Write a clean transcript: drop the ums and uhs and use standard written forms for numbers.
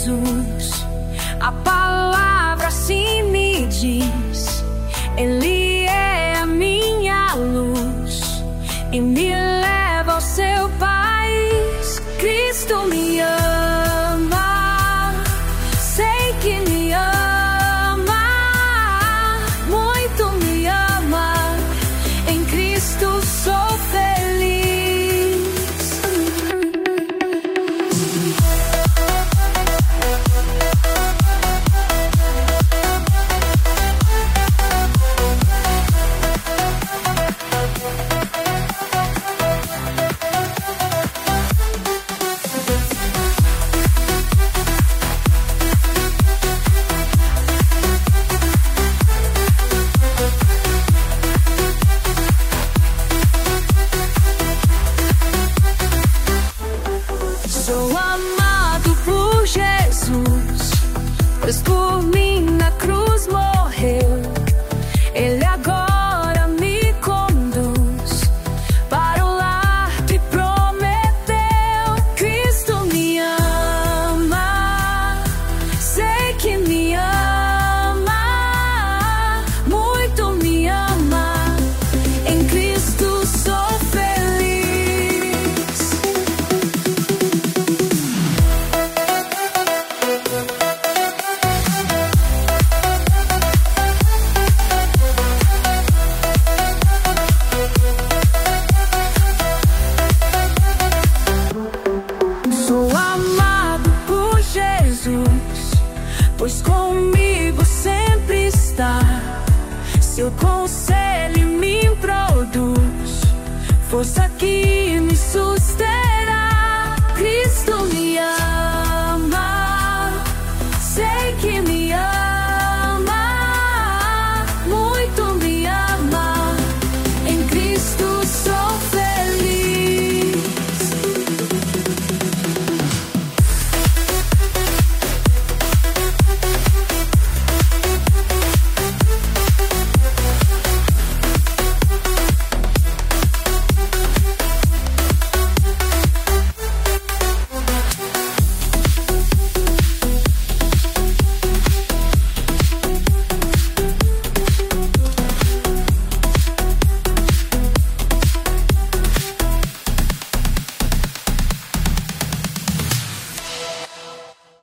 Jesus. A palavra assim me diz: Ele é a minha luz e me leva ao seu país. Cristo me ama, sei que me ama, muito me ama. Em Cristo sou feliz. Sou amado por Jesus, pois por mim na cruz morreu. Ele agora me conduz para o lar que prometeu. Cristo me ama, sei que me ama, muito me ama. Em Cristo sou feliz. Sou amado por Jesus, pois comigo sempre está. Seu conselho me produz força que me sustenta.